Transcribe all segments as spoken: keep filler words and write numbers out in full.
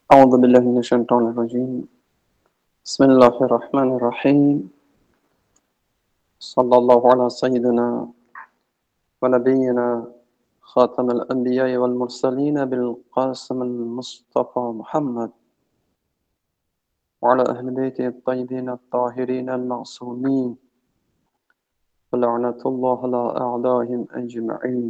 أعوذ بالله من الشيطان الرجيم بسم الله الرحمن الرحيم صلى الله على سيدنا ونبينا خاتم الأنبياء والمرسلين بالقاسم المصطفى محمد وعلى أهل بيته الطيبين الطاهرين المعصومين ولعنة الله على أعدائهم أجمعين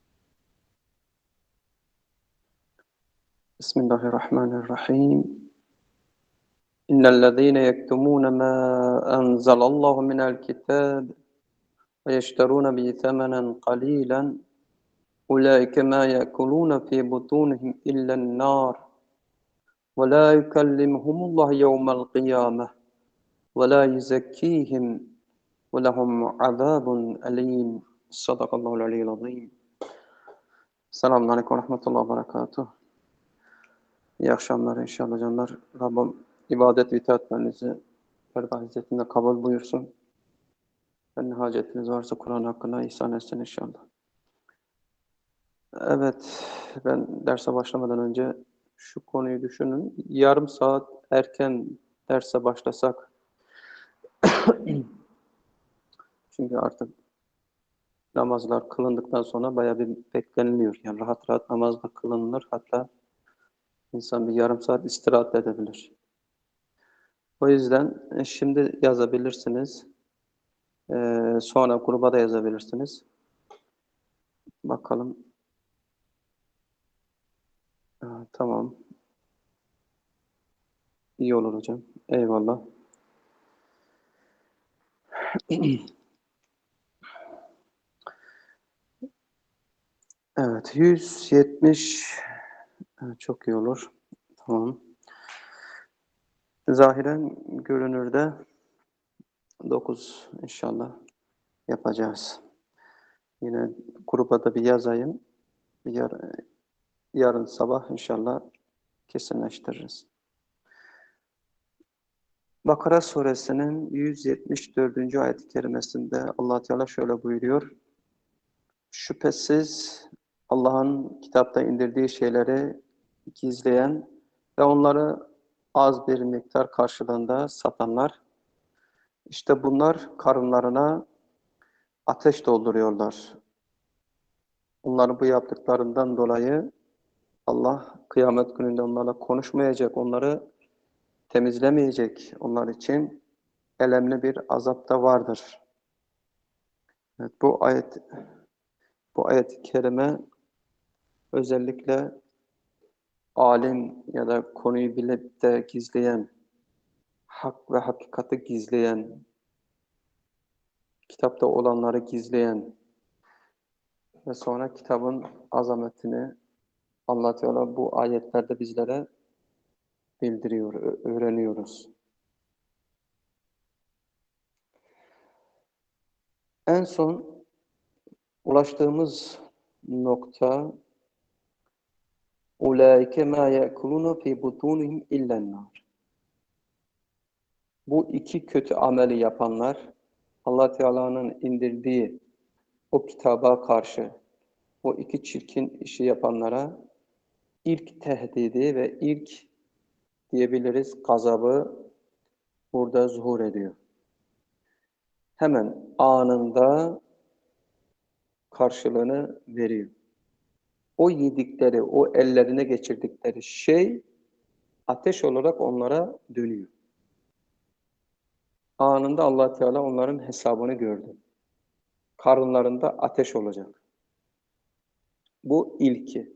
بسم الله الرحمن الرحيم إن الذين يكتمون ما أنزل الله من الكتاب ويشترون به ثمنا قليلا أولئك ما يأكلون في بطونهم إلا النار ولا يكلمهم الله يوم القيامة ولا يزكيهم ولهم عذاب أليم صدق الله العلي العظيم. Selamun Aleyküm ve Rahmetullah ve Berekatuhu. İyi akşamlar inşallah canlar. Rabbim ibadet ve itaatlerinizi Ferda Hazretinde kabul buyursun. Ve ne hacetiniz varsa Kur'an hakkında ihsan etsin inşallah. Evet, ben derse başlamadan önce şu konuyu düşünün. Yarım saat erken derse başlasak, çünkü artık namazlar kılındıktan sonra bayağı bir bekleniliyor. Yani rahat rahat namaz da kılınır. Hatta insan bir yarım saat istirahat edebilir. O yüzden şimdi yazabilirsiniz. Ee, sonra gruba da yazabilirsiniz. Bakalım. Ha, tamam. İyi olur hocam. Eyvallah. Evet, yüz yetmiş. Evet, çok iyi olur. Tamam. Zahiren görünürde dokuz inşallah yapacağız. Yine gruba da bir yazayım. Yar, yarın sabah inşallah kesinleştiririz. Bakara suresinin yüz yetmiş dördüncü ayet-i kerimesinde Allah Teala şöyle buyuruyor. Şüphesiz Allah'ın kitapta indirdiği şeyleri gizleyen ve onları az bir miktar karşılığında satanlar, işte bunlar karınlarına ateş dolduruyorlar. Onların bu yaptıklarından dolayı Allah kıyamet gününde onlarla konuşmayacak, onları temizlemeyecek. Onlar için elemli bir azap da vardır. Evet, bu ayet bu ayet-i kerime özellikle alim ya da konuyu bilip de gizleyen, hak ve hakikati gizleyen, kitapta olanları gizleyen ve sonra kitabın azametini Allah Teala bu ayetlerde bizlere bildiriyor, öğreniyoruz. En son ulaştığımız nokta ulaike ma yekuluna fi butunihim illen nar. Bu iki kötü ameli yapanlar Allah Teala'nın indirdiği o kitaba karşı o iki çirkin işi yapanlara ilk tehdidi ve ilk diyebiliriz gazabı burada zuhur ediyor. Hemen anında karşılığını veriyor. O yedikleri, o ellerine geçirdikleri şey ateş olarak onlara dönüyor. Anında Allah Teala onların hesabını gördü. Karınlarında ateş olacak. Bu ilki.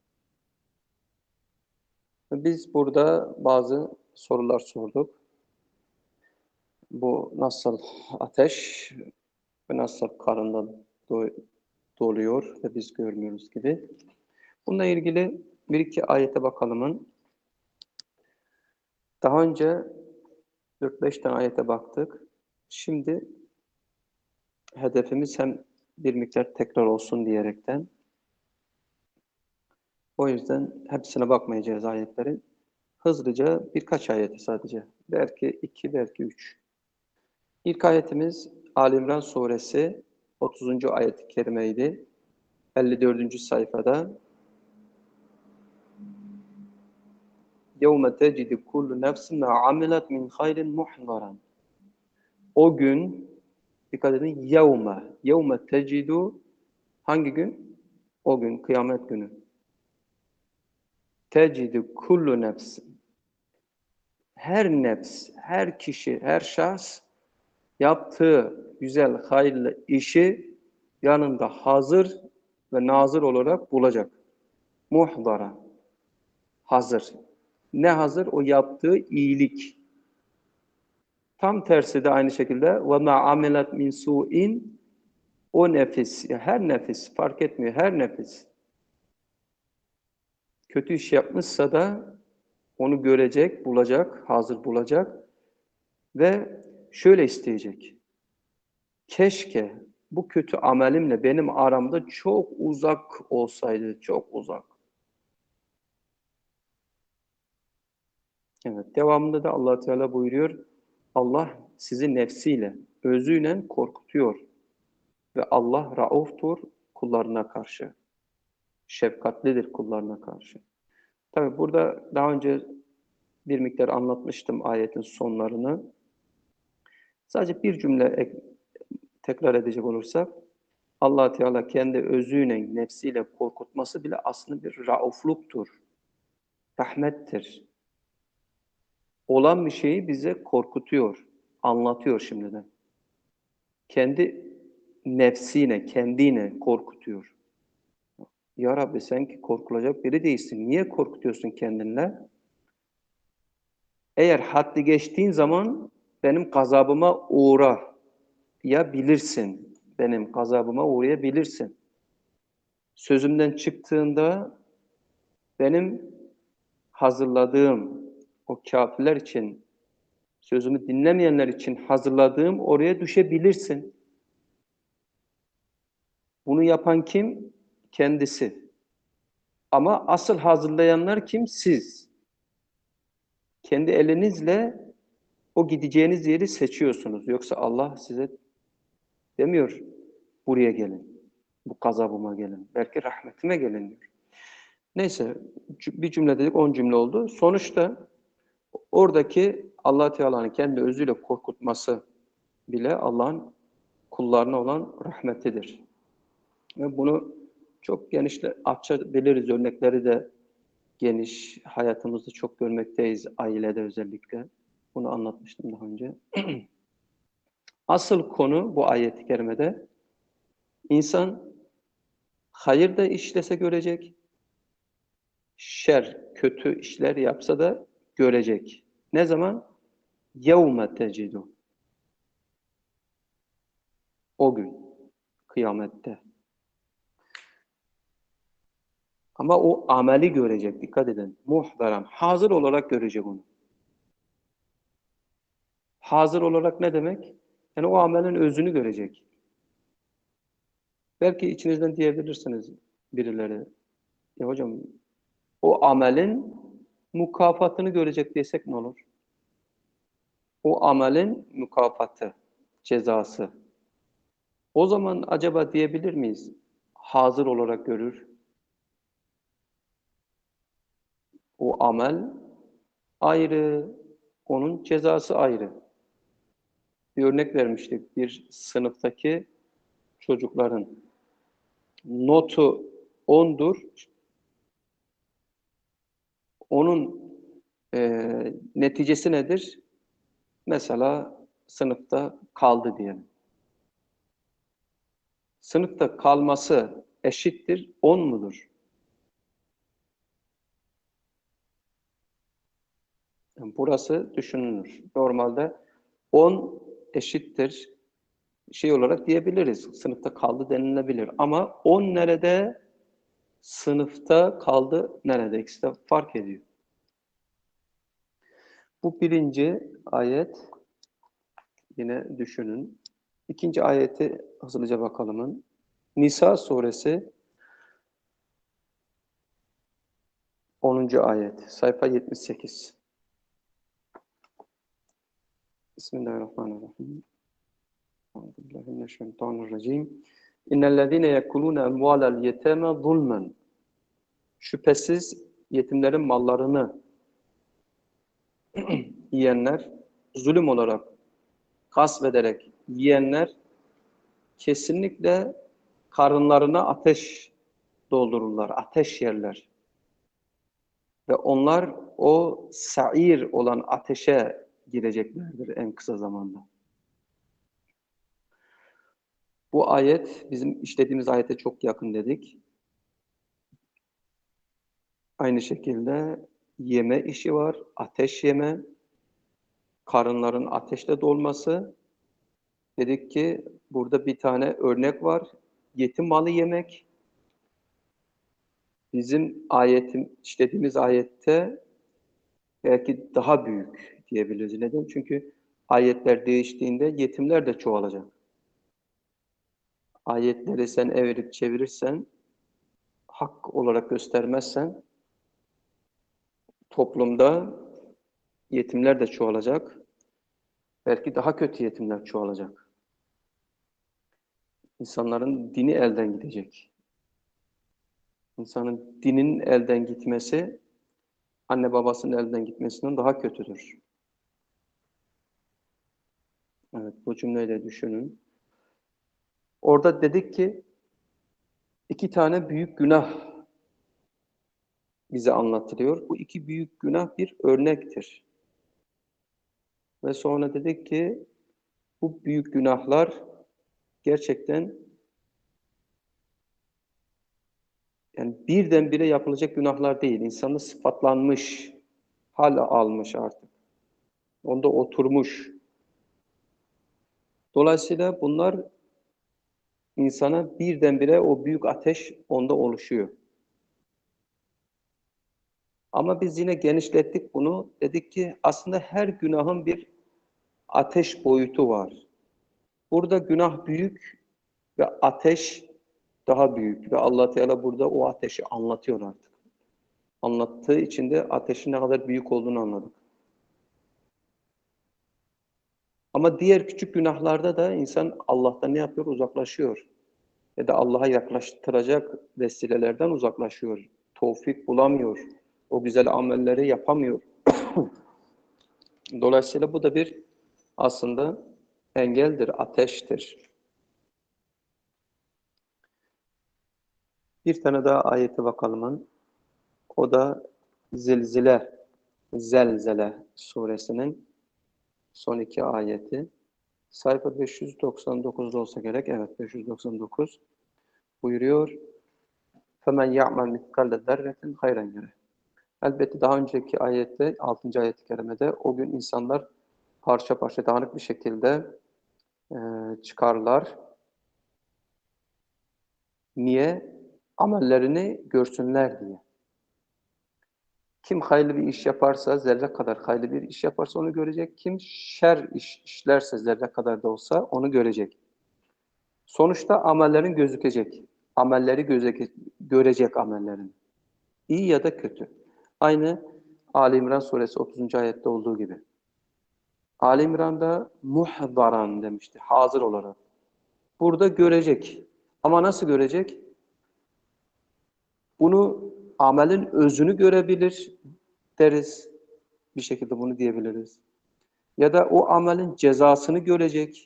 Biz burada bazı sorular sorduk. Bu nasıl ateş ve nasıl karında doluyor ve biz görmüyoruz gibi. Bununla ilgili bir iki ayete bakalımın. Daha önce dört beş tane ayete baktık. Şimdi hedefimiz hem bir miktar tekrar olsun diyerekten. O yüzden hepsine bakmayacağız ayetlerin. Hızlıca birkaç ayeti sadece. Belki iki, belki üç. İlk ayetimiz Ali İmran suresi otuzuncu ayet-i kerimeydi. elli dördüncü sayfada. يَوْمَ تَجِدُ كُلُّ نَفْسٍ مَا عَمِلَتْ مِنْ خَيْرٍ مُحْضَرًا. O gün, dikkat edin, yevme, yevme tecidu, hangi gün? O gün, kıyamet günü. Tecidu kullu nefsin. Her nefs, her kişi, her şahs yaptığı güzel, hayırlı işi yanında hazır ve nazır olarak bulacak. Muhdara, hazır. Ne hazır? O yaptığı iyilik. Tam tersi de aynı şekilde وَمَا عَمِلَتْ مِنْ سُوءٍ. O nefis, her nefis, fark etmiyor, her nefis kötü iş yapmışsa da onu görecek, bulacak, hazır bulacak ve şöyle isteyecek. Keşke bu kötü amelimle benim aramda çok uzak olsaydı, çok uzak. Evet, devamında da Allah Teala buyuruyor, Allah sizi nefsiyle, özüyle korkutuyor ve Allah rauftur kullarına karşı, şefkatlidir kullarına karşı. Tabi burada daha önce bir miktar anlatmıştım ayetin sonlarını. Sadece bir cümle ek, tekrar edecek olursak, Allah Teala kendi özüyle, nefsiyle korkutması bile aslında bir raufluktur, rahmettir. Olan bir şeyi bize korkutuyor, anlatıyor şimdiden. Kendi nefsine, kendine korkutuyor. Ya Rabbi sen ki korkulacak biri değilsin. Niye korkutuyorsun kendinle? Eğer haddi geçtiğin zaman benim gazabıma uğrayabilirsin. Benim gazabıma uğrayabilirsin. Sözümden çıktığında benim hazırladığım o kafirler için, sözümü dinlemeyenler için hazırladığım oraya düşebilirsin. Bunu yapan kim? Kendisi. Ama asıl hazırlayanlar kim? Siz. Kendi elinizle o gideceğiniz yeri seçiyorsunuz. Yoksa Allah size demiyor, buraya gelin, bu gazabıma gelin, belki rahmetime gelin diyor. Neyse, bir cümle dedik, on cümle oldu. Sonuçta oradaki Allah Teala'nın kendi özüyle korkutması bile Allah'ın kullarına olan rahmetidir. Ve bunu çok genişle açabiliriz, örnekleri de geniş, hayatımızda çok görmekteyiz, ailede özellikle. Bunu anlatmıştım daha önce. Asıl konu bu ayet-i kerimede, insan hayır da işlese görecek, şer, kötü işler yapsa da görecek. Ne zaman? يَوْمَ تَجِدُ. O gün, kıyamette. Ama o ameli görecek, dikkat edin. Muhdaran, hazır olarak görecek onu. Hazır olarak ne demek? Yani o amelin özünü görecek. Belki içinizden diyebilirsiniz birileri. Ya hocam, o amelin mükafatını görecek desek ne olur? O amelin mükafatı, cezası. O zaman acaba diyebilir miyiz? Hazır olarak görür. O amel ayrı, onun cezası ayrı. Bir örnek vermiştik. Bir sınıftaki çocukların notu ondur. Onun e, neticesi nedir? Mesela sınıfta kaldı diyelim. Sınıfta kalması eşittir on mudur? Yani burası düşünülür. Normalde on eşittir şey olarak diyebiliriz. Sınıfta kaldı denilebilir. Ama on nerede? Sınıfta kaldı nerede? İkisi de fark ediyor. Bu birinci ayet. Yine düşünün. İkinci ayeti hızlıca bakalım. Nisa suresi onuncu ayet. Sayfa yetmiş sekiz. Bismillahirrahmanirrahim. Euzubillahimineşşeytanirracim. İnnellezîne yekulûne emvâlel yetâme zulmen. Şüphesiz yetimlerin mallarını yiyenler, zulüm olarak, gasp ederek yiyenler kesinlikle karınlarına ateş doldururlar, ateş yerler. Ve onlar o sa'ir olan ateşe gireceklerdir en kısa zamanda. Bu ayet bizim işlediğimiz ayete çok yakın dedik. Aynı şekilde yeme işi var, ateş yeme, karınların ateşle dolması. Dedik ki burada bir tane örnek var, yetim malı yemek. Bizim ayetim, işlediğimiz ayette belki daha büyük diyebiliriz. Neden? Çünkü ayetler değiştiğinde yetimler de çoğalacak. Ayetleri sen evirip çevirirsen, hak olarak göstermezsen toplumda yetimler de çoğalacak. Belki daha kötü yetimler çoğalacak. İnsanların dini elden gidecek. İnsanın dinin elden gitmesi, anne babasının elden gitmesinden daha kötüdür. Evet, bu cümleyi de düşünün. Orada dedik ki, iki tane büyük günah bize anlatılıyor. Bu iki büyük günah bir örnektir. Ve sonra dedik ki, bu büyük günahlar gerçekten yani birdenbire yapılacak günahlar değil. İnsanı sıfatlanmış, hal almış artık. Onda oturmuş. Dolayısıyla bunlar insana birdenbire o büyük ateş onda oluşuyor. Ama biz yine genişlettik bunu. Dedik ki aslında her günahın bir ateş boyutu var. Burada günah büyük ve ateş daha büyük. Ve Allah Teala burada o ateşi anlatıyor artık. Anlattığı için de ateşin ne kadar büyük olduğunu anladık. Ama diğer küçük günahlarda da insan Allah'tan ne yapıyor? Uzaklaşıyor. Ya da Allah'a yaklaştıracak vesilelerden uzaklaşıyor. Tevfik bulamıyor. O güzel amelleri yapamıyor. Dolayısıyla bu da bir aslında engeldir, ateştir. Bir tane daha ayete bakalım. O da Zilzile, Zelzele suresinin son iki ayeti. Sayfa beş yüz doksan dokuzda olsa gerek. Evet, beş yüz doksan dokuz buyuruyor. فَمَنْ يَعْمَلْ مِثْقَالَ ذَرَّةٍ خَيْرًا يَرَهُ. Elbette daha önceki ayette, altıncı ayet-i kerimede o gün insanlar parça parça dağınık bir şekilde e, çıkarlar. Niye? Amellerini görsünler diye. Kim hayırlı bir iş yaparsa, zerre kadar hayırlı bir iş yaparsa onu görecek. Kim şer iş işlerse zerre kadar da olsa onu görecek. Sonuçta amellerin gözükecek. Amelleri göze, görecek amellerin. İyi ya da kötü. Aynı Ali İmran suresi otuzuncu ayette olduğu gibi. Ali İmran'da muhdaran demişti, hazır olarak. Burada görecek. Ama nasıl görecek? Bunu amelin özünü görebilir deriz. Bir şekilde bunu diyebiliriz. Ya da o amelin cezasını görecek.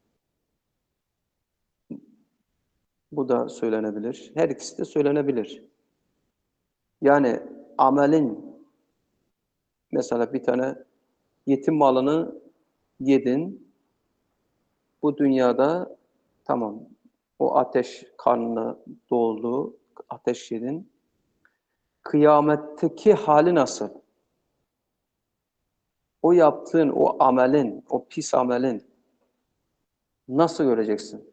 Bu da söylenebilir. Her ikisi de söylenebilir. Yani amelin mesela bir tane yetim malını yedin. Bu dünyada tamam o ateş karnına doldu, ateş yedin. Kıyametteki hali nasıl? O yaptığın o amelin, o pis amelin nasıl göreceksin?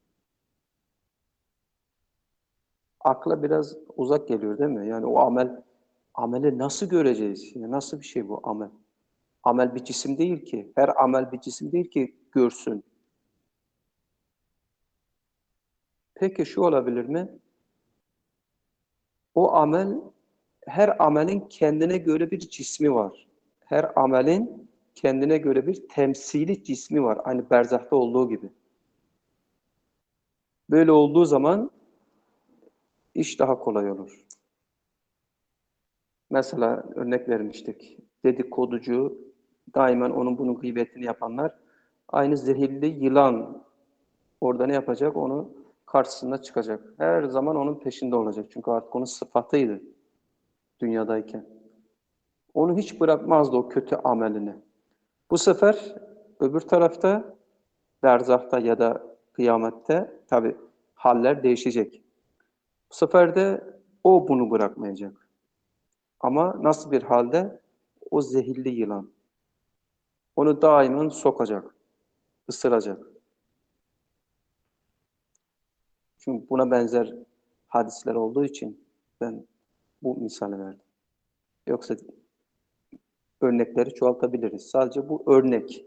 Akla biraz uzak geliyor değil mi? Yani o amel, ameli nasıl göreceğiz? Yani nasıl bir şey bu amel? Amel bir cisim değil ki. Her amel bir cisim değil ki görsün. Peki şu olabilir mi? O amel, her amelin kendine göre bir cismi var. Her amelin kendine göre bir temsili cismi var. Aynı berzahta olduğu gibi. Böyle olduğu zaman iş daha kolay olur. Mesela örnek vermiştik. dedikoducu, daima onun bunun gıybetini yapanlar, aynı zehirli yılan orada ne yapacak? Onu karşısına çıkacak. Her zaman onun peşinde olacak. Çünkü artık onun sıfatıydı dünyadayken. Onu hiç bırakmazdı o kötü amelini. Bu sefer öbür tarafta, berzahta ya da kıyamette tabi haller değişecek. Bu sefer de o bunu bırakmayacak. Ama nasıl bir halde? O zehirli yılan. Onu daima sokacak, ısıracak. Çünkü buna benzer hadisler olduğu için ben bu misali verdim. Yoksa örnekleri çoğaltabiliriz. Sadece bu örnek.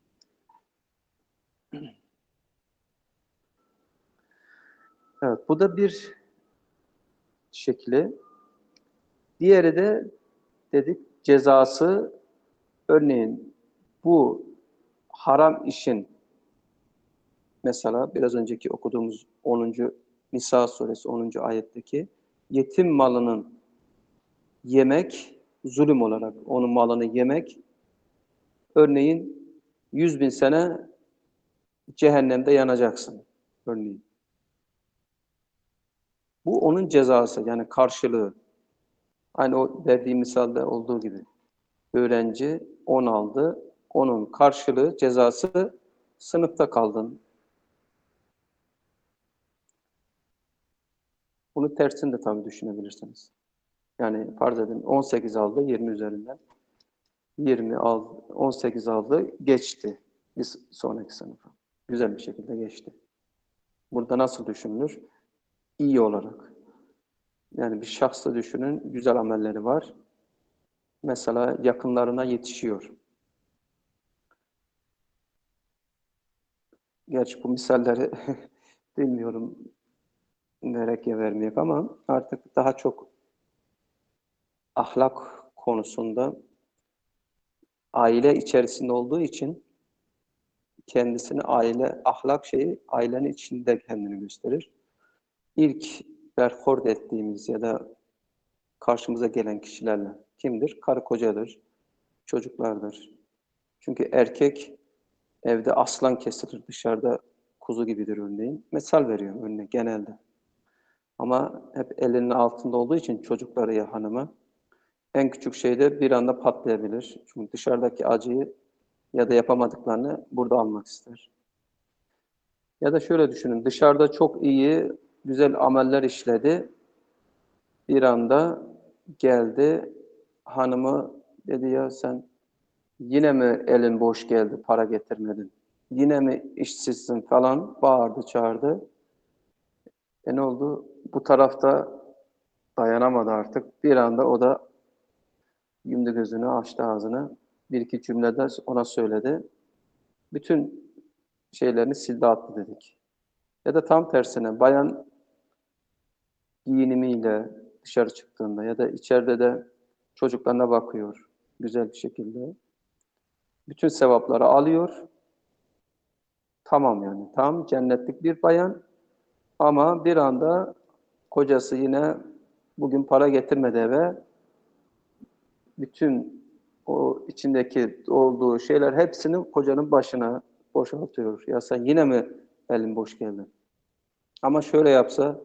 Evet, bu da bir şekli. Diğeri de dedik cezası, örneğin bu haram işin, mesela biraz önceki okuduğumuz onuncu Nisa suresi onuncu ayetteki yetim malının yemek, zulüm olarak onun malını yemek, örneğin yüz bin sene cehennemde yanacaksın örneğin. Bu onun cezası, yani karşılığı. Aynı o verdiğim misalde olduğu gibi. Öğrenci on aldı, onun karşılığı, cezası sınıfta kaldın. Bunu tersini de tabii düşünebilirsiniz. Yani farz edin on sekiz aldı yirmi üzerinden. yirmi aldı, on sekiz aldı, geçti bir sonraki sınıfa. Güzel bir şekilde geçti. Burada nasıl düşünülür? İyi olarak. Yani bir şahsı düşünün, güzel amelleri var. Mesela yakınlarına yetişiyor. Gerçi bu misalleri bilmiyorum nereye vermeyek ama artık daha çok ahlak konusunda aile içerisinde olduğu için kendisini aile, ahlak şeyi ailenin içinde kendini gösterir. İlk berhord ettiğimiz ya da karşımıza gelen kişilerle kimdir? Karı kocadır, çocuklardır. Çünkü erkek evde aslan kesilir, dışarıda kuzu gibidir örneğin. Misal veriyorum örneğin genelde. Ama hep elinin altında olduğu için çocukları ya hanımı, en küçük şeyde bir anda patlayabilir. Çünkü dışarıdaki acıyı ya da yapamadıklarını burada almak ister. Ya da şöyle düşünün, dışarıda çok iyi, güzel ameller işledi. Bir anda geldi, hanımı dedi ya sen yine mi elin boş geldi, para getirmedin? Yine mi işsizsin falan, bağırdı, çağırdı. E ne oldu? Bu tarafta dayanamadı artık. Bir anda o da yumdu gözünü, açtı ağzını. Bir iki cümlede ona söyledi. Bütün şeylerini sildi attı dedik. Ya da tam tersine bayan giyinimiyle dışarı çıktığında ya da içeride de çocuklarına bakıyor güzel bir şekilde. Bütün sevapları alıyor. Tamam yani. Tam cennetlik bir bayan ama bir anda kocası yine bugün para getirmedi eve. Bütün o içindeki olduğu şeyler hepsini kocanın başına boşaltıyor. Ya sen yine mi elin boş geldin? Ama şöyle yapsa,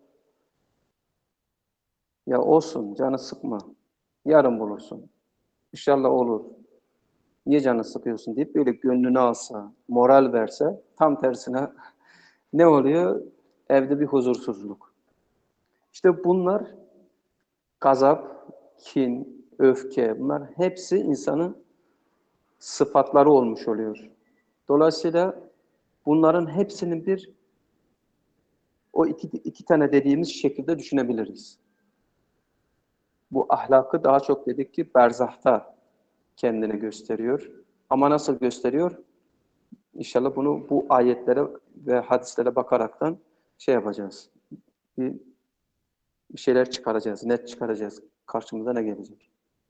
ya olsun canı sıkma. Yarın bulursun. İnşallah olur. Niye canı sıkıyorsun deyip böyle gönlünü alsa, moral verse, tam tersine ne oluyor? Evde bir huzursuzluk. İşte bunlar gazap, kin, öfke, bunlar hepsi insanın sıfatları olmuş oluyor. Dolayısıyla bunların hepsinin bir, o iki, iki tane dediğimiz şekilde düşünebiliriz. Bu ahlakı daha çok dedik ki berzahta kendini gösteriyor. Ama nasıl gösteriyor? İnşallah bunu bu ayetlere ve hadislere bakaraktan şey yapacağız. Bir, bir şeyler çıkaracağız, net çıkaracağız. Karşımıza ne gelecek?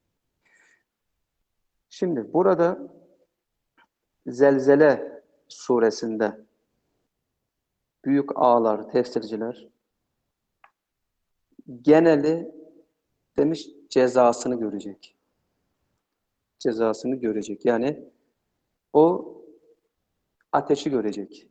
Şimdi burada Zelzele suresinde büyük ağalar, tefsirciler geneli demiş cezasını görecek. cezasını görecek. Yani o ateşi görecek.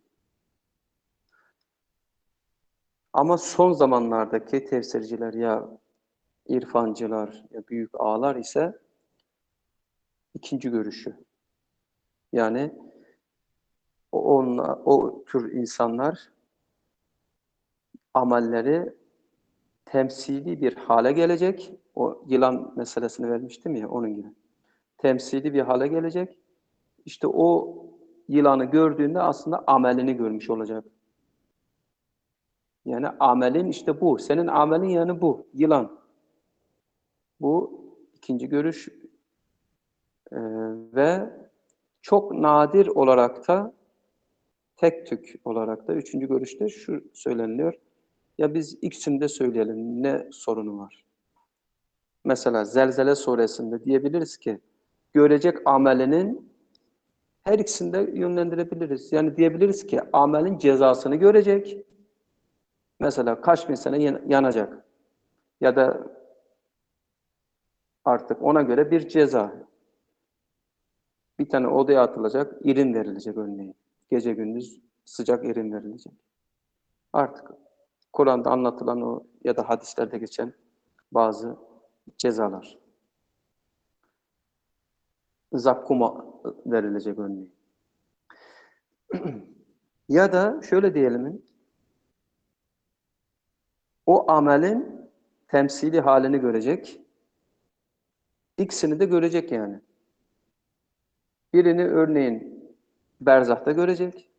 Ama son zamanlardaki tefsirciler ya irfancılar ya büyük ağalar ise ikinci görüşü. Yani o, onla, o tür insanlar amelleri temsili bir hale gelecek. O yılan meselesini vermiştim ya onun gibi. Temsili bir hale gelecek. İşte o yılanı gördüğünde aslında amelini görmüş olacak. Yani amelin işte bu. Senin amelin yani bu. Yılan. Bu ikinci görüş ee, ve çok nadir olarak da tek tük olarak da üçüncü görüşte şu söyleniliyor. Ya biz ikisini de söyleyelim. Ne sorunu var? Mesela Zelzele suresinde diyebiliriz ki görecek amelinin her ikisini de yönlendirebiliriz. Yani diyebiliriz ki amelin cezasını görecek. Mesela kaç bin sene yanacak. Ya da artık ona göre bir ceza. Bir tane odaya atılacak, irin verilecek örneğin. Gece gündüz sıcak irin verilecek. Artık Kur'an'da anlatılan o ya da hadislerde geçen bazı cezalar. Zakkuma verilecek örneğin. Ya da şöyle diyelim, o amelin temsili halini görecek, ikisini de görecek yani. Birini örneğin berzahta görecek,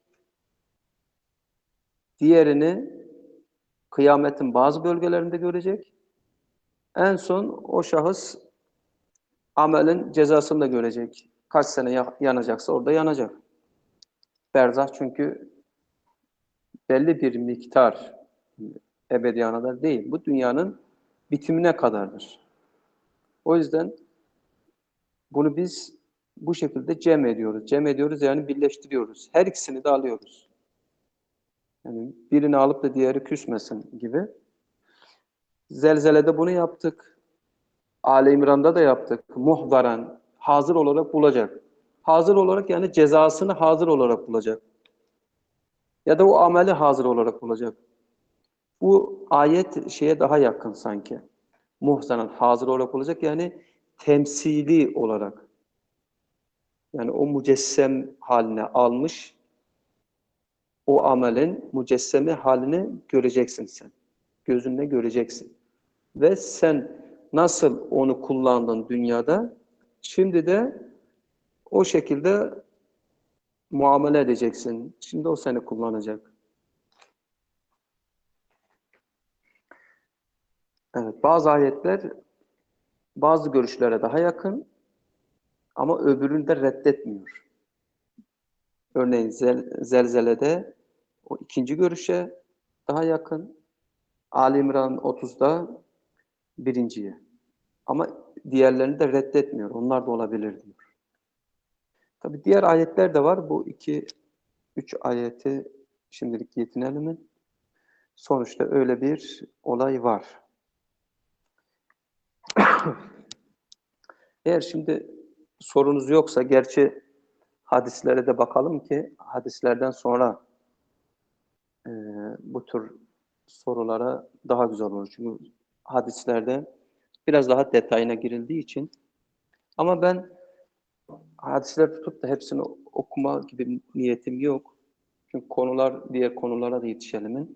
diğerini kıyametin bazı bölgelerinde görecek, en son o şahıs amelin cezasını da görecek. Kaç sene yanacaksa orada yanacak. Berzah çünkü belli bir miktar ebediyana kadar değil. Bu dünyanın bitimine kadardır. O yüzden bunu biz bu şekilde cem ediyoruz. Cem ediyoruz yani birleştiriyoruz. Her ikisini de alıyoruz. Yani birini alıp da diğeri küsmesin gibi. Zelzelede bunu yaptık. Ali İmran'da da yaptık. Muhdaran, hazır olarak bulacak. Hazır olarak yani cezasını hazır olarak bulacak. Ya da o ameli hazır olarak bulacak. Bu ayet şeye daha yakın sanki. Muhzanan hazır olarak olacak yani temsili olarak. Yani o mücessem haline almış o amelin mücessemi halini göreceksin sen. Gözünle göreceksin. Ve sen nasıl onu kullandın dünyada, şimdi de o şekilde muamele edeceksin. Şimdi o seni kullanacak. Evet, bazı ayetler bazı görüşlere daha yakın ama öbürünü de reddetmiyor. Örneğin zel, zelzelede o ikinci görüşe daha yakın. Ali İmran otuzda birinciye. Ama diğerlerini de reddetmiyor. Onlar da olabilir diyor. Tabi diğer ayetler de var. Bu iki, üç ayeti şimdilik yetinelim. Sonuçta öyle bir olay var. Eğer şimdi sorunuz yoksa, gerçi hadislere de bakalım ki hadislerden sonra e, bu tür sorulara daha güzel olur. Çünkü hadislerde biraz daha detayına girildiği için. Ama ben hadisleri tutup da hepsini okuma gibi niyetim yok. Çünkü konular diğer konulara da yetişelim.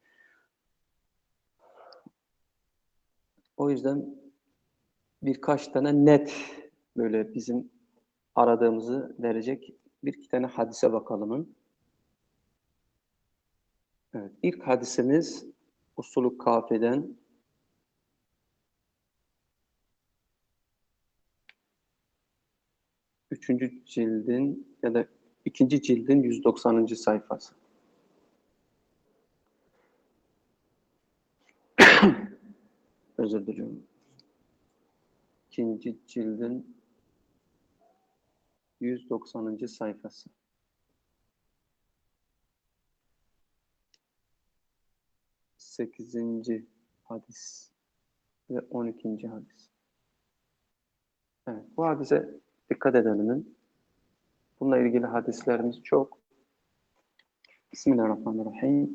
O yüzden birkaç tane net böyle bizim aradığımızı verecek bir iki tane hadise bakalım. Evet, ilk hadisemiz Usulü Kafi'den üçüncü cildin ya da ikinci cildin yüz doksanıncı sayfası. Özür diliyorum. İkinci cildin yüz doksanıncı sayfası. sekizinci hadis ve on ikinci hadis. Evet, bu hadise Dikkat edelim. Bununla ilgili hadislerimiz çok. Bismillahirrahmanirrahim.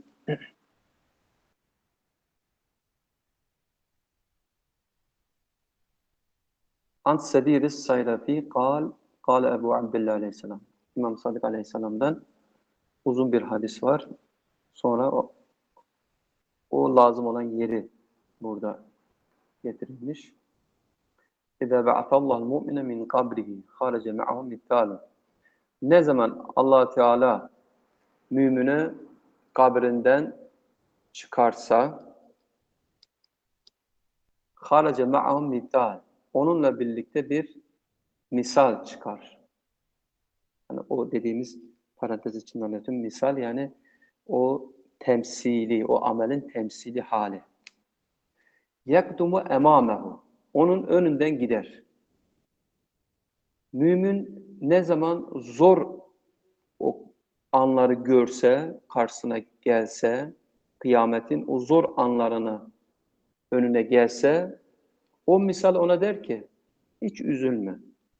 Ant Sedîr-i Sayrafi kal, kâle Ebu Abdillah aleyhisselam. İmam Sadık aleyhisselam'dan uzun bir hadis var. Sonra o, o lazım olan yeri burada getirilmiş. İzâ be'atallâhul mu'mine min kabrihi hârece me'ahum mittâlun. Ne zaman Allah Teala mümini kabrinden çıkarsa hârece me'ahum mittâl. Onunla birlikte bir misal çıkar. Yani o dediğimiz parantez içinde anlatıyorum. Misal yani o temsili, o amelin temsili hali. Yakdumu emamehu. Onun önünden gider. Mümin ne zaman zor o anları görse, karşısına gelse, kıyametin o zor anlarını önüne gelse, o misal ona der ki, hiç üzülme.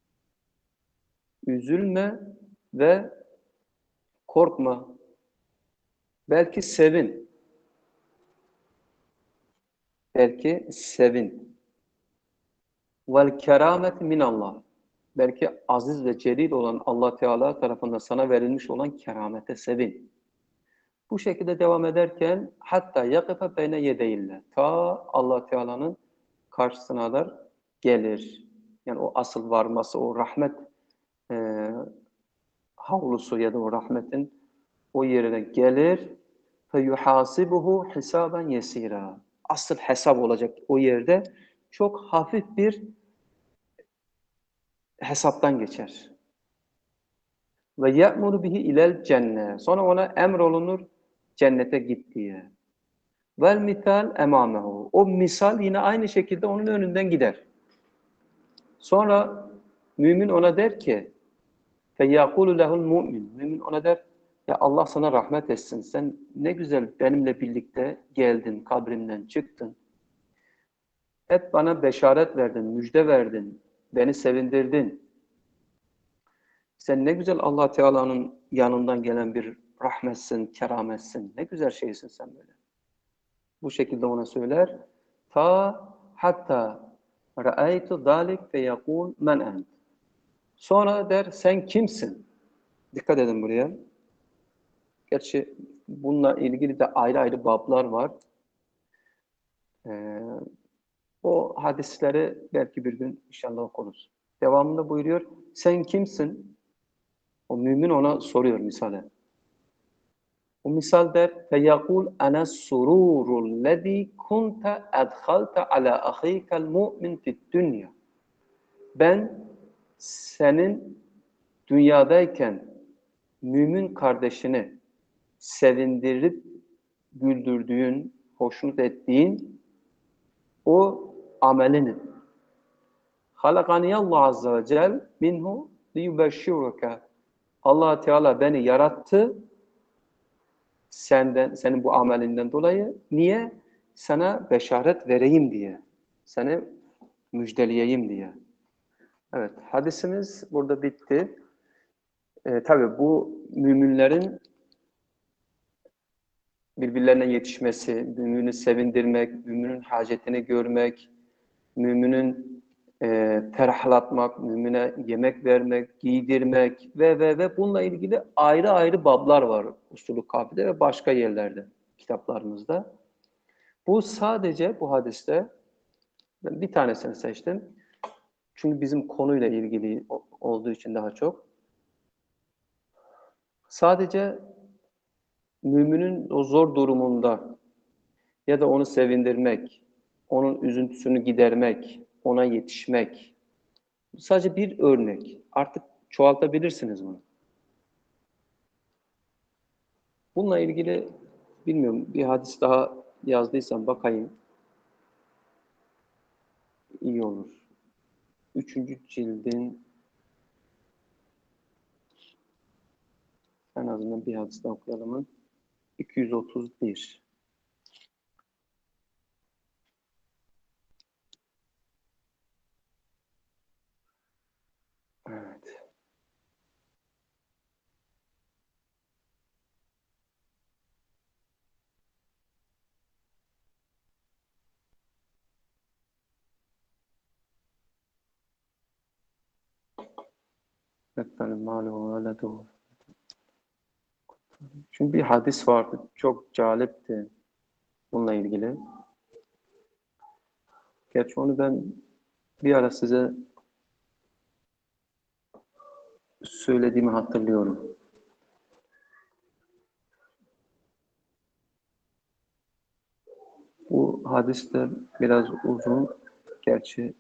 Üzülme ve korkma. Belki sevin. Belki sevin. Vel keramet minallah. Belki aziz ve celil olan Allah Teala tarafından sana verilmiş olan keramete sevin. Bu şekilde devam ederken hatta yakıfa beyne yedeyillah. Ta Allah Teala'nın karşısına da gelir. Yani o asıl varması, o rahmet e, havlusu ya da o rahmetin o yerine gelir. Fe yuhasibuhu hisaben yesira. Asıl hesap olacak o yerde. Çok hafif bir hesaptan geçer. Ve ye'muru bihi ilel cennet. Sonra ona emrolunur cennete git diye. Vel misal emamehu. O misal yine aynı şekilde onun önünden gider. Sonra mümin ona der ki feyakulu lehul mu'min. Mümin ona der ya Allah sana rahmet etsin. Sen ne güzel benimle birlikte geldin, kabrimden çıktın. Hep bana beşaret verdin, müjde verdin, beni sevindirdin. Sen ne güzel Allah Teala'nın yanından gelen bir rahmetsin, kerametsin. Ne güzel şeysin sen böyle. Bu şekilde ona söyler. Ta hatta ra'aytu zalik ve yekul men ent. Sonra der sen kimsin? Dikkat edin buraya. Gerçi bununla ilgili de ayrı ayrı bablar var. Ee, o hadisleri belki bir gün inşallah okuruz. Devamında buyuruyor. Sen kimsin? O mümin ona soruyor misale. O misal der feyekul ana sururul lezî kunte edhalte ala ahîkel mu'min fid dünya. Ben senin dünyadayken mümin kardeşini sevindirip güldürdüğün, hoşnut ettiğin o amelinin. Halakaniyallahu azze ve cel minhu liyubeşşiruke. Allah Teala beni yarattı senden, senin bu amelinden dolayı. Niye? Sana beşaret vereyim diye. Seni müjdeleyeyim diye. Evet, hadisimiz burada bitti. Ee, tabii bu müminlerin birbirlerine yetişmesi, mümini sevindirmek, müminin hacetini görmek, müminin e, ferahlatmak, mümine yemek vermek, giydirmek ve ve ve bununla ilgili ayrı ayrı bablar var usulü kafide ve başka yerlerde, kitaplarımızda. Bu sadece bu hadiste, ben bir tanesini seçtim. Çünkü bizim konuyla ilgili olduğu için daha çok. Sadece müminin o zor durumunda ya da onu sevindirmek, onun üzüntüsünü gidermek, ona yetişmek. Sadece bir örnek. Artık çoğaltabilirsiniz bunu. Bununla ilgili bilmiyorum bir hadis daha yazdıysam bakayım. İyi olur. Üçüncü cildin en azından bir hadis daha okuyalım. iki yüz otuz bir. Ekber malu ve ledu. Çünkü bir hadis vardı. Çok galipti bununla ilgili. Gerçi onu ben bir ara size söylediğimi hatırlıyorum. Bu hadis de biraz uzun. Gerçi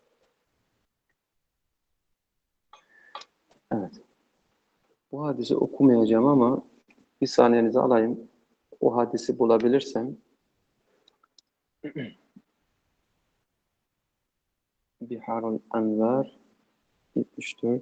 evet. Bu hadisi okumayacağım ama bir saniyenizi alayım. O hadisi bulabilirsem Biharul Enver yetmiş dört.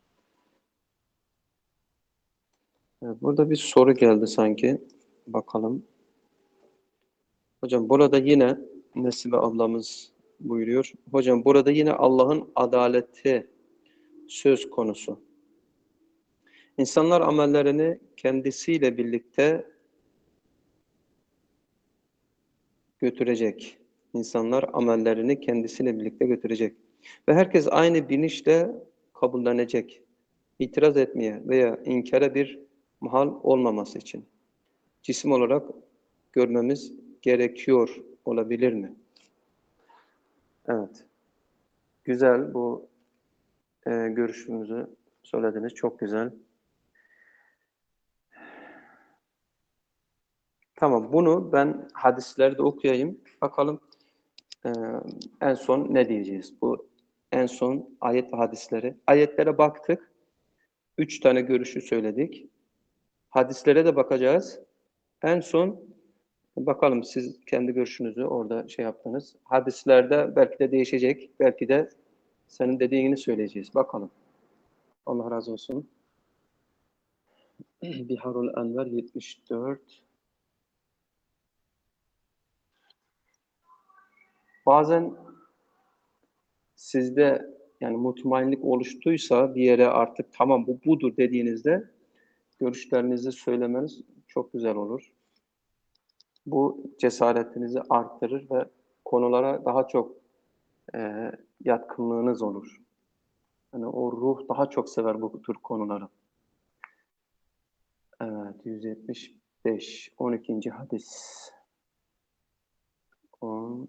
Evet, burada bir soru geldi sanki. Bakalım. Hocam burada yine Nesibe ablamız buyuruyor. Hocam burada yine Allah'ın adaleti söz konusu. İnsanlar amellerini kendisiyle birlikte götürecek. İnsanlar amellerini kendisiyle birlikte götürecek. Ve herkes aynı bilinçle kabullenecek. İtiraz etmeye veya inkara bir mahal olmaması için. Cisim olarak görmemiz gerekiyor olabilir mi? Evet. Güzel bu e, görüşümüzü söylediniz. Çok güzel. Tamam, bunu ben hadislerde okuyayım. Bakalım e, en son ne diyeceğiz? Bu en son ayet ve hadisleri. Ayetlere baktık. Üç tane görüşü söyledik. Hadislere de bakacağız. En son bakalım siz kendi görüşünüzü orada şey yaptınız. Hadislerde belki de değişecek. Belki de senin dediğini söyleyeceğiz. Bakalım. Allah razı olsun. Biharul Enver yetmiş dört. Bazen sizde yani mutmainlik oluştuysa bir yere artık tamam bu budur dediğinizde görüşlerinizi söylemeniz çok güzel olur. Bu cesaretinizi arttırır ve konulara daha çok e, yatkınlığınız olur. Yani o ruh daha çok sever bu tür konuları. Evet, yüz yetmiş beş. on ikinci hadis. on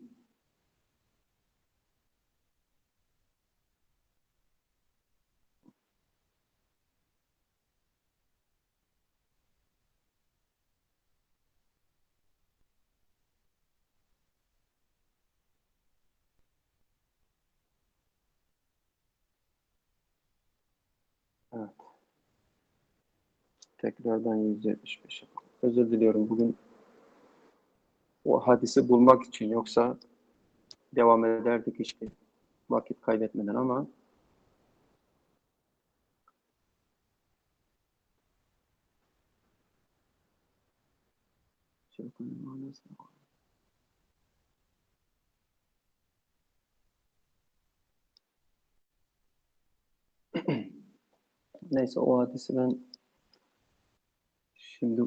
Evet, tekrardan yüz yetmiş beş. Özür diliyorum bugün o hadisi bulmak için yoksa devam ederdik hiçbir vakit kaybetmeden ama neyse o hadisi ben şimdi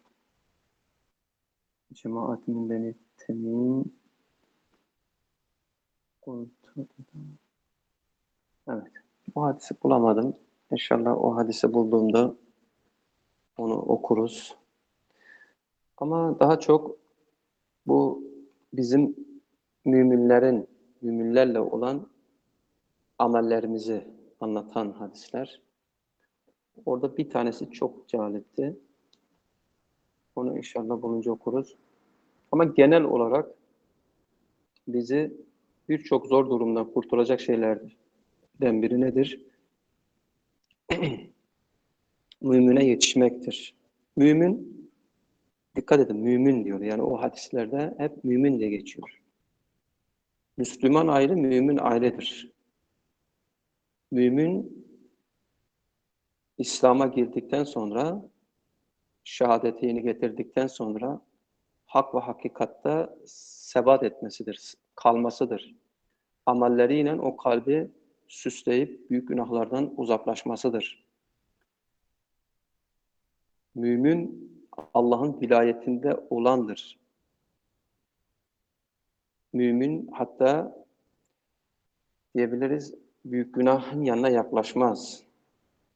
cemaatinin beni temin evet. O hadisi bulamadım. İnşallah o hadisi bulduğumda onu okuruz. Ama daha çok bu bizim müminlerin, müminlerle olan amellerimizi anlatan hadisler. Orada bir tanesi çok cazipti. Onu inşallah bulunca okuruz. Ama genel olarak bizi birçok zor durumdan kurtaracak şeylerden biri nedir? Mümine yetişmektir. Mümin, dikkat edin mümin diyor. Yani o hadislerde hep mümin diye geçiyor. Müslüman ayrı, mümin ayrıdır. Mümin, İslam'a girdikten sonra, şehadetini getirdikten sonra hak ve hakikatte sebat etmesidir, kalmasıdır. Amelleriyle o kalbi süsleyip büyük günahlardan uzaklaşmasıdır. Mümin Allah'ın vilayetinde olandır. Mümin hatta diyebiliriz büyük günahın yanına yaklaşmaz.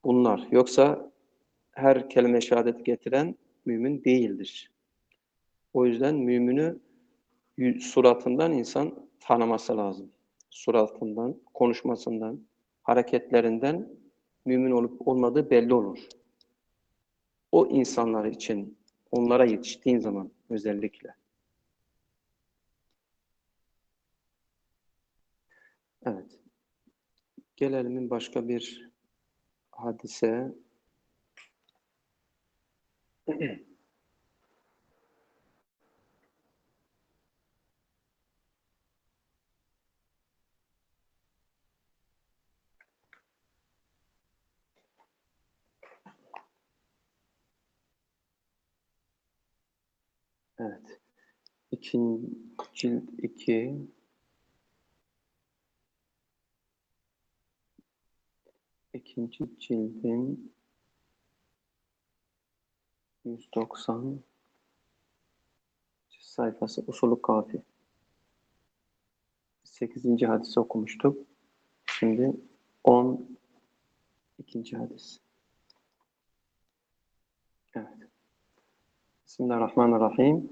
Bunlar. Yoksa her kelime şehadeti getiren mümin değildir. O yüzden mümini suratından insan tanıması lazım. Suratından, konuşmasından, hareketlerinden mümin olup olmadığı belli olur. O insanlar için, onlara yetiştiğin zaman özellikle. Evet. Gelelim başka bir hadise. Evet. İkinci cilt iki. İkinci cildin yüz doksan sayfası usulü kafi. Sekizinci hadisi okumuştuk. Şimdi on ikinci hadis. Evet. Bismillahirrahmanirrahim.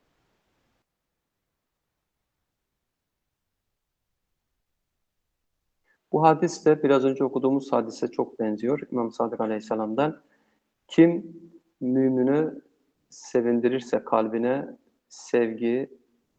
Bu hadis de biraz önce okuduğumuz hadise çok benziyor. İmam Sadık Aleyhisselam'dan. Kim mümini sevindirirse, kalbine sevgi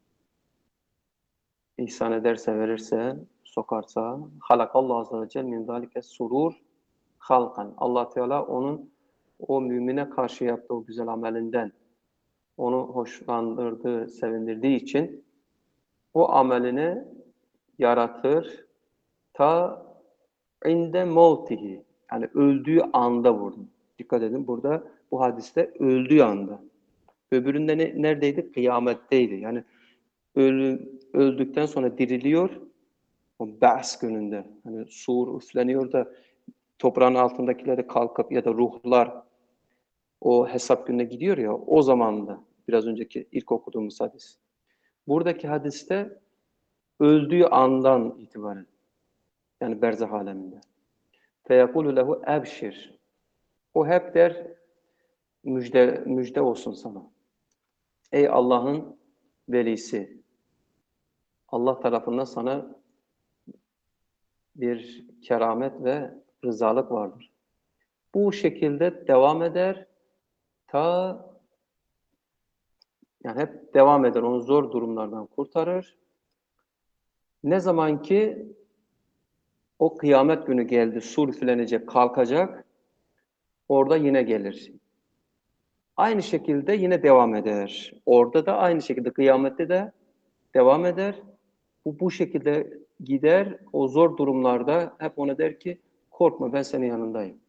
ihsan ederse, verirse, sokarsa, halakallahu azze ve celle min zalike surur halkan. Allah Teala onun o mümine karşı yaptığı o güzel amelinden onu hoşlandırdığı, sevindirdiği için o amelini yaratır ta inde mevtihi, yani öldüğü anda vurdu. Dikkat edin, burada bu hadiste öldüğü anda. Öbüründe ne, neredeydi? Kıyametteydi. Yani ölü, öldükten sonra diriliyor. O Ba's gününde. Hani sur üfleniyor da toprağın altındakileri kalkıp ya da ruhlar o hesap gününe gidiyor ya, o zamanda biraz önceki ilk okuduğumuz hadis. Buradaki hadiste öldüğü andan itibaren, yani berzah aleminde. Feyekulu lehu ebşir. O hep der, müjde, müjde olsun sana. Ey Allah'ın velisi, Allah tarafından sana bir keramet ve rızalık vardır. Bu şekilde devam eder ta, yani hep devam eder, onu zor durumlardan kurtarır. Ne zaman ki o kıyamet günü geldi, sur üflenecek, kalkacak, orada yine gelir. Aynı şekilde yine devam eder. Orada da aynı şekilde, kıyamette de devam eder. Bu bu şekilde gider. O zor durumlarda hep ona der ki, korkma, ben senin yanındayım.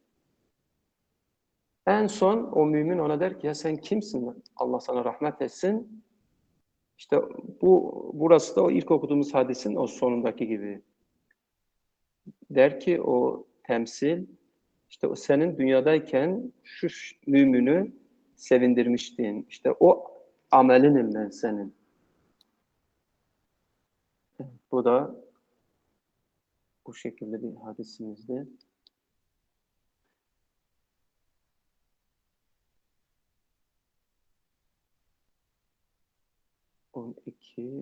En son o mümin ona der ki, ya sen kimsin? Allah sana rahmet etsin. İşte bu burası da o ilk okuduğumuz hadisin o sonundaki gibi. Der ki o temsil, işte o senin dünyadayken şu mümini sevindirmiştin. İşte o amelinim ben senin. Bu da bu şekilde bir hadisimizdi. on iki.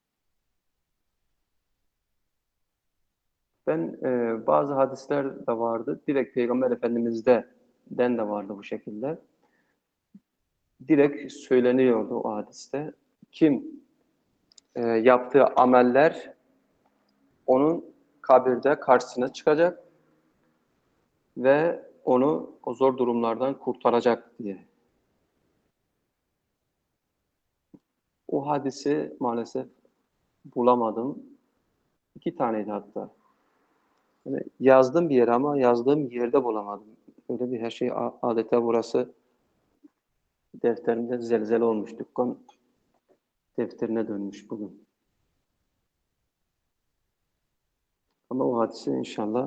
Ben e, bazı hadisler de vardı. Direkt Peygamber Efendimiz'den de vardı bu şekilde. Direkt söyleniyordu o hadiste. Kim e, yaptığı ameller onun kabirde karşısına çıkacak ve onu o zor durumlardan kurtaracak diye. O hadisi maalesef bulamadım. İki taneydi hatta. Yani yazdım bir yere ama yazdığım yerde bulamadım. Öyle bir her şey adeta burası defterimde zelzele olmuş. Dükkan defterine dönmüş bugün. Ama o hadisi inşallah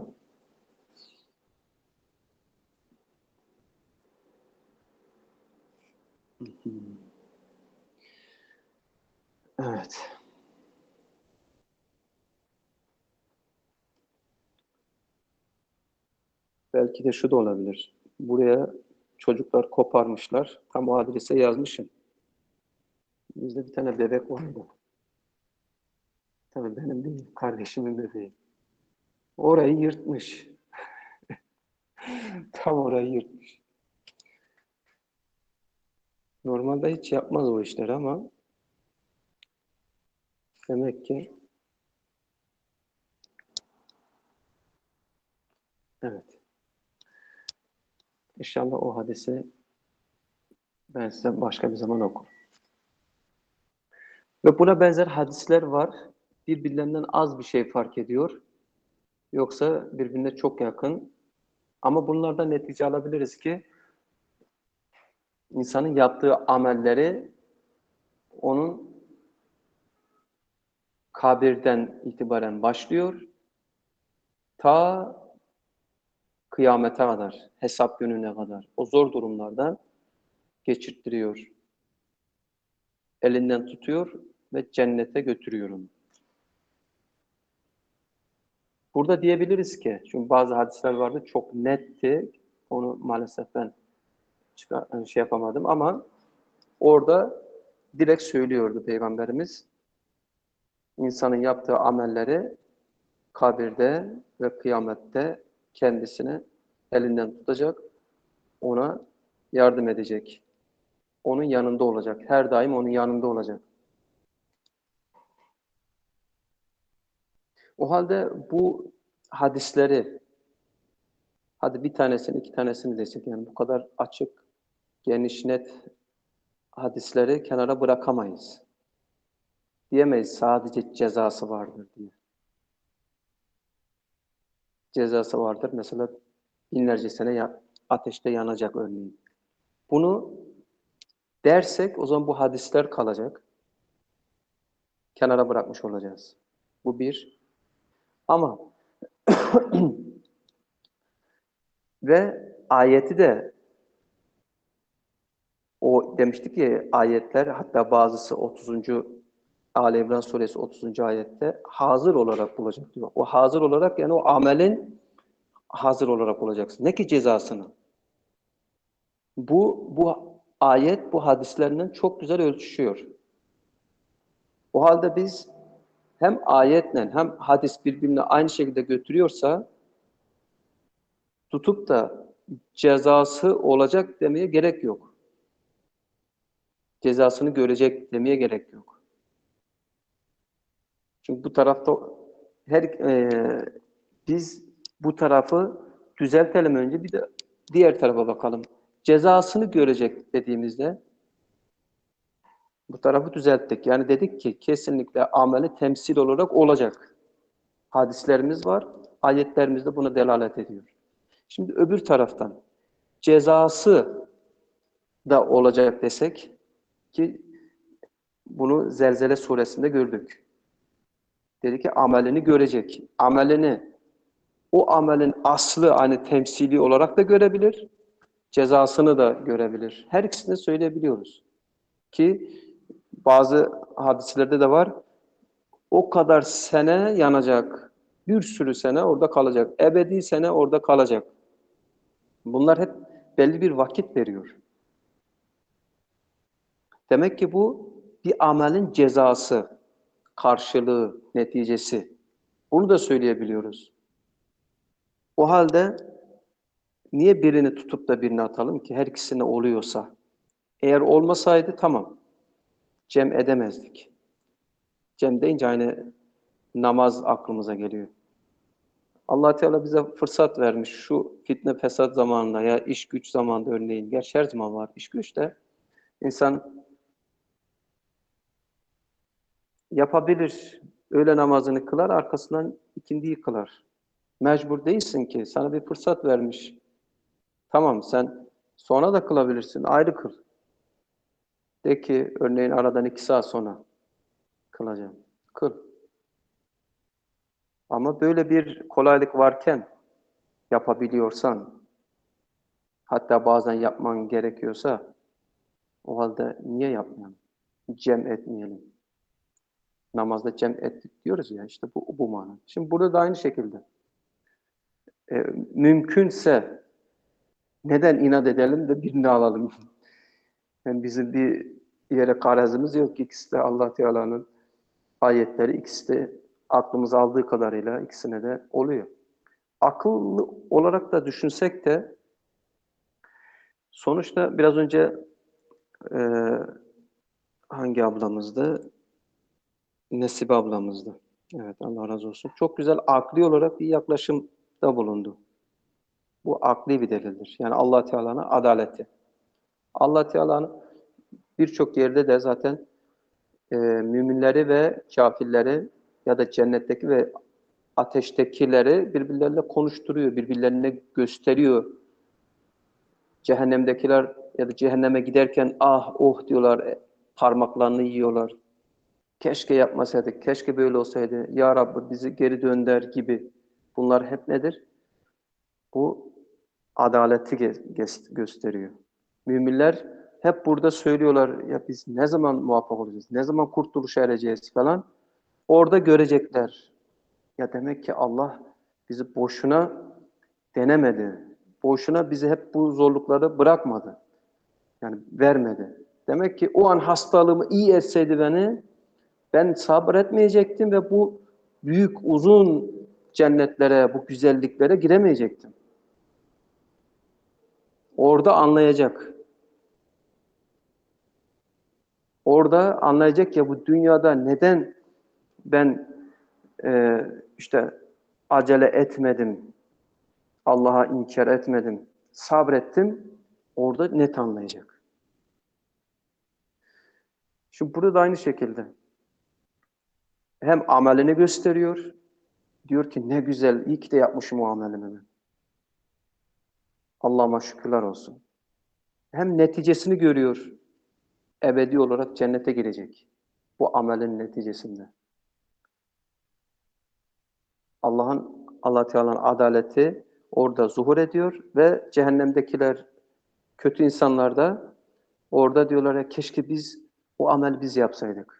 evet. Belki de şu da olabilir. Buraya çocuklar koparmışlar. Tam o adrese yazmışım. Bizde bir tane bebek vardı. Tabii benim değil, kardeşimin bebeği. Orayı yırtmış. Tam orayı yırtmış. Normalde hiç yapmaz o işler ama demek ki evet. İnşallah o hadisi ben size başka bir zaman okurum. Ve buna benzer hadisler var. Birbirlerinden az bir şey fark ediyor. Yoksa birbirine çok yakın. Ama bunlardan netice alabiliriz ki insanın yaptığı amelleri onun kabirden itibaren başlıyor. Ta kıyamete kadar, hesap gününe kadar o zor durumlardan geçirttiriyor. Elinden tutuyor ve cennete götürüyor onu. Burada diyebiliriz ki, çünkü bazı hadisler vardı çok netti. Onu maalesef ben çıkar, şey yapamadım ama orada direkt söylüyordu Peygamberimiz. İnsanın yaptığı amelleri kabirde ve kıyamette kendisini elinden tutacak, ona yardım edecek. Onun yanında olacak. Her daim onun yanında olacak. O halde bu hadisleri, hadi bir tanesini, iki tanesini desek, yani bu kadar açık, geniş, net hadisleri kenara bırakamayız. Diyemeyiz sadece cezası vardır diye. Cezası vardır. Mesela binlerce sene ya, ateşte yanacak örneğin. Bunu dersek o zaman bu hadisler kalacak. Kenara bırakmış olacağız. Bu bir. Ama ve ayeti de o demiştik ya ayetler hatta bazısı otuzuncu Ali İmran suresi otuzuncu ayette hazır olarak bulacak diyor. O hazır olarak yani o amelin hazır olarak olacaksın. Ne ki cezasını. Bu bu ayet bu hadislerinin çok güzel ölçüşüyor. O halde biz hem ayetle hem hadis birbirine aynı şekilde götürüyorsa tutup da cezası olacak demeye gerek yok. Cezasını görecek demeye gerek yok. Çünkü bu tarafta her e, biz bu tarafı düzeltelim önce bir de diğer tarafa bakalım. Cezasını görecek dediğimizde bu tarafı düzelttik. Yani dedik ki kesinlikle ameli temsil olarak olacak. Hadislerimiz var, ayetlerimiz de buna delalet ediyor. Şimdi öbür taraftan cezası da olacak desek ki bunu Zelzele suresinde gördük. Dedi ki amelini görecek. Amelini, o amelin aslı hani temsili olarak da görebilir, cezasını da görebilir. Her ikisini de söyleyebiliyoruz. Ki bazı hadislerde de var, o kadar sene yanacak, bir sürü sene orada kalacak, ebedi sene orada kalacak. Bunlar hep belli bir vakit veriyor. Demek ki bu bir amelin cezası, karşılığı, neticesi. Bunu da söyleyebiliyoruz. O halde niye birini tutup da birini atalım ki her ikisine oluyorsa? Eğer olmasaydı tamam, cem edemezdik. Cem deyince aynı namaz aklımıza geliyor. Allah Teala bize fırsat vermiş şu fitne fesat zamanında ya iş güç zamanında örneğin. Gerçi her zaman var iş güç de. İnsan yapabilir. Öğle namazını kılar, arkasından ikindiyi kılar. Mecbur değilsin ki. Sana bir fırsat vermiş. Tamam sen sonra da kılabilirsin. Ayrı kıl. De ki örneğin aradan iki saat sonra kılacağım. Kıl. Ama böyle bir kolaylık varken yapabiliyorsan, hatta bazen yapman gerekiyorsa o halde niye yapmayalım? Cem etmeyelim. Namazda cem ettik diyoruz ya işte bu, bu mana. Şimdi burada da aynı şekilde. E, mümkünse neden inat edelim de birini alalım? Yani bizim bir yere garazımız yok. İkisi de Allah Teala'nın ayetleri, ikisi de aklımız aldığı kadarıyla ikisine de oluyor. Akıllı olarak da düşünsek de sonuçta biraz önce e, hangi ablamızdı? Nesibe ablamızdı. Evet, Allah razı olsun. Çok güzel akli olarak bir yaklaşımda bulundu. Bu akli bir delildir. Yani Allah Teala'nın adaleti. Allah Teala'nın birçok yerde de zaten e, müminleri ve kafirleri ya da cennetteki ve ateştekileri birbirleriyle konuşturuyor, birbirlerine gösteriyor. Cehennemdekiler ya da cehenneme giderken ah oh diyorlar, parmaklarını yiyorlar. Keşke yapmasaydık, keşke böyle olsaydı, ya Rabbi bizi geri dönder gibi. Bunlar hep nedir? Bu adaleti gösteriyor. Müminler hep burada söylüyorlar, ya biz ne zaman muvaffak olacağız, ne zaman kurtuluşa ereceğiz falan. Orada görecekler. Ya demek ki Allah bizi boşuna denemedi. Boşuna bizi hep bu zorlukları bırakmadı. Yani vermedi. Demek ki o an hastalığımı iyi etseydi beni, ben sabretmeyecektim ve bu büyük, uzun cennetlere, bu güzelliklere giremeyecektim. Orada anlayacak. Orada anlayacak ya bu dünyada neden ben e, işte acele etmedim, Allah'a inkar etmedim, sabrettim. Orada net anlayacak. Şimdi burada da aynı şekilde hem amelini gösteriyor, diyor ki ne güzel, iyi ki de yapmışım o amelimi. Allah'ıma şükürler olsun. Hem neticesini görüyor, ebedi olarak cennete girecek. Bu amelin neticesinde. Allah'ın, Allah Teala'nın adaleti orada zuhur ediyor ve cehennemdekiler, kötü insanlar da orada diyorlar ya keşke biz o amel biz yapsaydık.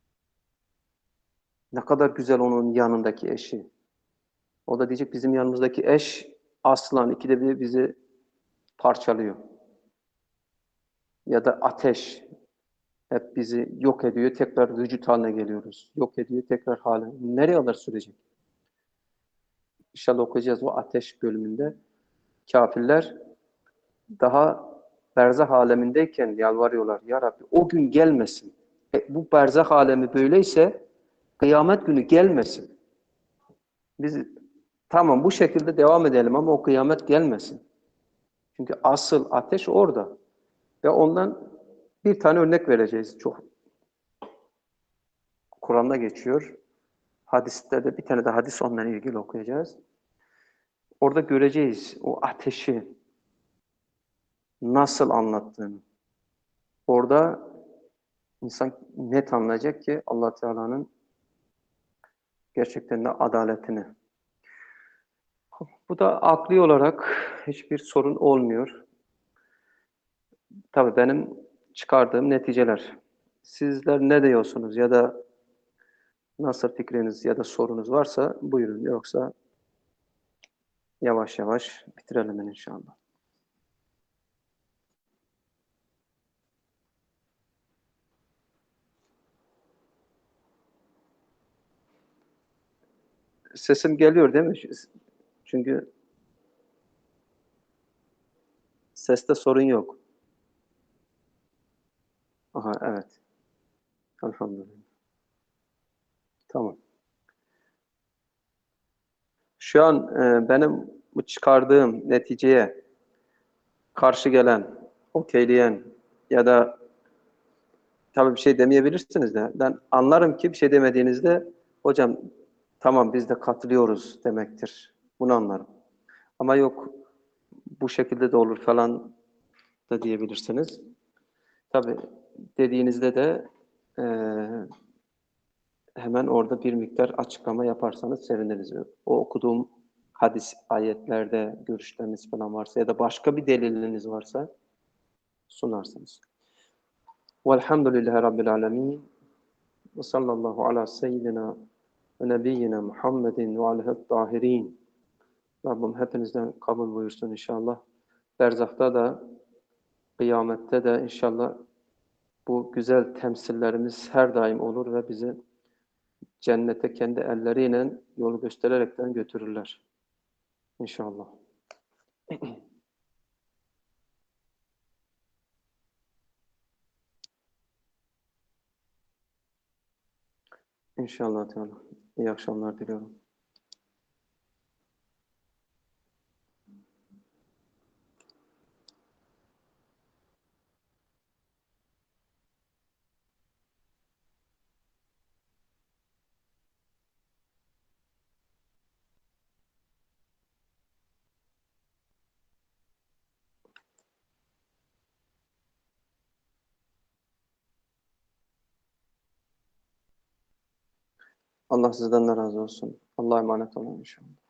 Ne kadar güzel onun yanındaki eşi. O da diyecek bizim yanımızdaki eş aslan ikide bir bizi parçalıyor. Ya da ateş hep bizi yok ediyor, tekrar vücut haline geliyoruz. Yok ediyor, tekrar hale. Nereye kadar sürecek? İnşallah okuyacağız o ateş bölümünde. Kafirler daha berzah alemindeyken yalvarıyorlar. Ya Rabbi o gün gelmesin. E, bu berzah alemi böyleyse kıyamet günü gelmesin. Biz tamam bu şekilde devam edelim ama o kıyamet gelmesin. Çünkü asıl ateş orada. Ve ondan bir tane örnek vereceğiz. Çok Kur'an'da geçiyor. Hadiste de bir tane de hadis onunla ilgili okuyacağız. Orada göreceğiz o ateşi nasıl anlattığını. Orada insan net anlayacak ki Allah Teala'nın gerçekten de adaletini. Bu da akli olarak hiçbir sorun olmuyor. Tabii benim çıkardığım neticeler. Sizler ne diyorsunuz ya da nasıl fikriniz ya da sorunuz varsa buyurun. Yoksa yavaş yavaş bitirelim inşallah. Sesim geliyor değil mi? Çünkü seste sorun yok. Aha evet. Elhamdülillah. Tamam. Şu an e, benim bu çıkardığım neticeye karşı gelen, okeyleyen ya da tabii bir şey demeyebilirsiniz de ben anlarım ki bir şey demediğinizde hocam tamam biz de katılıyoruz demektir. Bunu anlarım. Ama yok bu şekilde de olur falan da diyebilirsiniz. Tabii dediğinizde de e, hemen orada bir miktar açıklama yaparsanız seviniriz. O okuduğum hadis, ayetlerde görüşleriniz falan varsa ya da başka bir deliliniz varsa sunarsınız. Velhamdülillahi Rabbil alemin. Ve sallallahu ala seyyidina ve nebiyyina Muhammedin ve aleyhi tahirin. Rabbim hepinizden kabul buyursun inşallah. Berzakta da, kıyamette de inşallah bu güzel temsillerimiz her daim olur ve bizi cennete kendi elleriyle yolu göstererekten götürürler. İnşallah. İnşallah Teala. İyi akşamlar diliyorum. Allah sizden de razı olsun. Allah'a emanet olun inşallah.